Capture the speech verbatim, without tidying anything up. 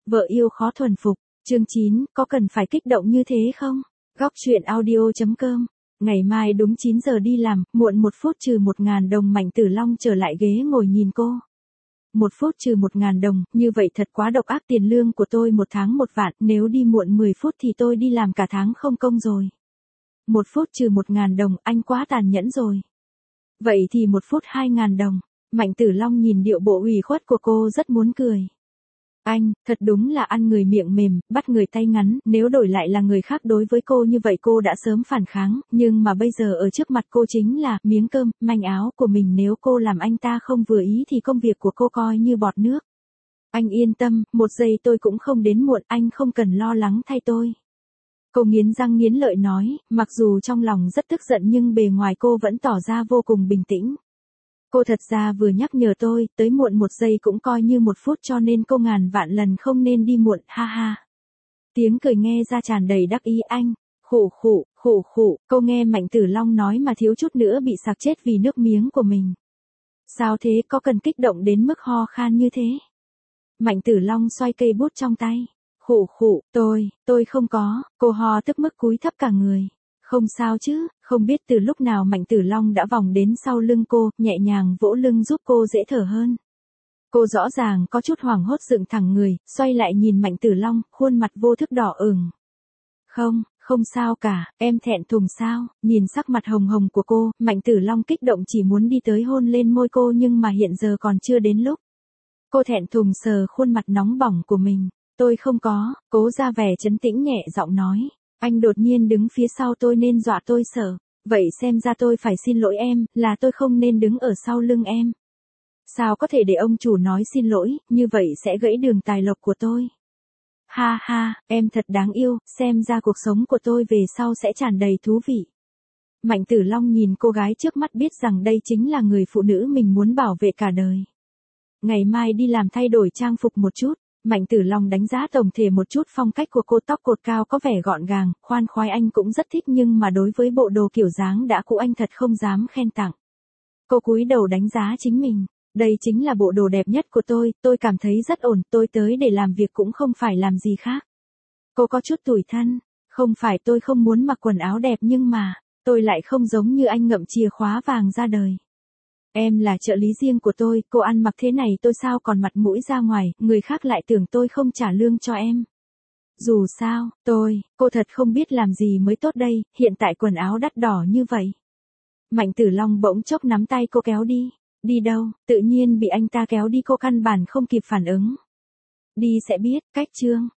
Vợ yêu khó thuần phục. Chương chín, có cần phải kích động như thế không? Góc truyện audio chấm com. Ngày mai đúng chín giờ đi làm, muộn một phút trừ một ngàn đồng. Mạnh Tử Long trở lại ghế ngồi nhìn cô. Một phút trừ một ngàn đồng, như vậy thật quá độc ác. Tiền lương của tôi một tháng một vạn, nếu đi muộn mười phút thì tôi đi làm cả tháng không công rồi. Một phút trừ một ngàn đồng, anh quá tàn nhẫn rồi. Vậy thì một phút hai ngàn đồng. Mạnh Tử Long nhìn điệu bộ ủy khuất của cô rất muốn cười. Anh, thật đúng là ăn người miệng mềm, bắt người tay ngắn, nếu đổi lại là người khác đối với cô như vậy cô đã sớm phản kháng, nhưng mà bây giờ ở trước mặt cô chính là miếng cơm, manh áo của mình, nếu cô làm anh ta không vừa ý thì công việc của cô coi như bọt nước. Anh yên tâm, một giây tôi cũng không đến muộn, anh không cần lo lắng thay tôi. Cô nghiến răng nghiến lợi nói, mặc dù trong lòng rất tức giận nhưng bề ngoài cô vẫn tỏ ra vô cùng bình tĩnh. Cô thật ra vừa nhắc nhở tôi, tới muộn một giây cũng coi như một phút, cho nên cô ngàn vạn lần không nên đi muộn, ha ha. Tiếng cười nghe ra tràn đầy đắc ý. Anh, khụ khụ, khụ khụ, cô nghe Mạnh Tử Long nói mà thiếu chút nữa bị sặc chết vì nước miếng của mình. Sao thế, có cần kích động đến mức ho khan như thế? Mạnh Tử Long xoay cây bút trong tay. Khụ khụ, tôi, tôi không có, cô ho tức mức cúi thấp cả người. Không sao chứ, không biết từ lúc nào Mạnh Tử Long đã vòng đến sau lưng cô, nhẹ nhàng vỗ lưng giúp cô dễ thở hơn. Cô rõ ràng có chút hoảng hốt dựng thẳng người, xoay lại nhìn Mạnh Tử Long, khuôn mặt vô thức đỏ ửng. Không, không sao cả, em thẹn thùng sao? Nhìn sắc mặt hồng hồng của cô, Mạnh Tử Long kích động chỉ muốn đi tới hôn lên môi cô, nhưng mà hiện giờ còn chưa đến lúc. Cô thẹn thùng sờ khuôn mặt nóng bỏng của mình. Tôi không có, cố ra vẻ trấn tĩnh nhẹ giọng nói. Anh đột nhiên đứng phía sau tôi nên dọa tôi sợ. Vậy xem ra tôi phải xin lỗi em, là tôi không nên đứng ở sau lưng em. Sao có thể để ông chủ nói xin lỗi, như vậy sẽ gãy đường tài lộc của tôi. Ha ha, em thật đáng yêu, xem ra cuộc sống của tôi về sau sẽ tràn đầy thú vị. Mạnh Tử Long nhìn cô gái trước mắt biết rằng đây chính là người phụ nữ mình muốn bảo vệ cả đời. Ngày mai đi làm thay đổi trang phục một chút. Mạnh Tử Long đánh giá tổng thể một chút phong cách của cô, tóc cột cao có vẻ gọn gàng, khoan khoái anh cũng rất thích, nhưng mà đối với bộ đồ kiểu dáng đã cũ anh thật không dám khen tặng. Cô cúi đầu đánh giá chính mình, đây chính là bộ đồ đẹp nhất của tôi, tôi cảm thấy rất ổn, tôi tới để làm việc cũng không phải làm gì khác. Cô có chút tủi thân, không phải tôi không muốn mặc quần áo đẹp nhưng mà, tôi lại không giống như anh ngậm chìa khóa vàng ra đời. Em là trợ lý riêng của tôi, cô ăn mặc thế này tôi sao còn mặt mũi ra ngoài, người khác lại tưởng tôi không trả lương cho em. Dù sao, tôi, cô thật không biết làm gì mới tốt đây, hiện tại quần áo đắt đỏ như vậy. Mạnh Tử Long bỗng chốc nắm tay cô kéo đi. Đi đâu, tự nhiên bị anh ta kéo đi, cô căn bản không kịp phản ứng. Đi sẽ biết, cách chương.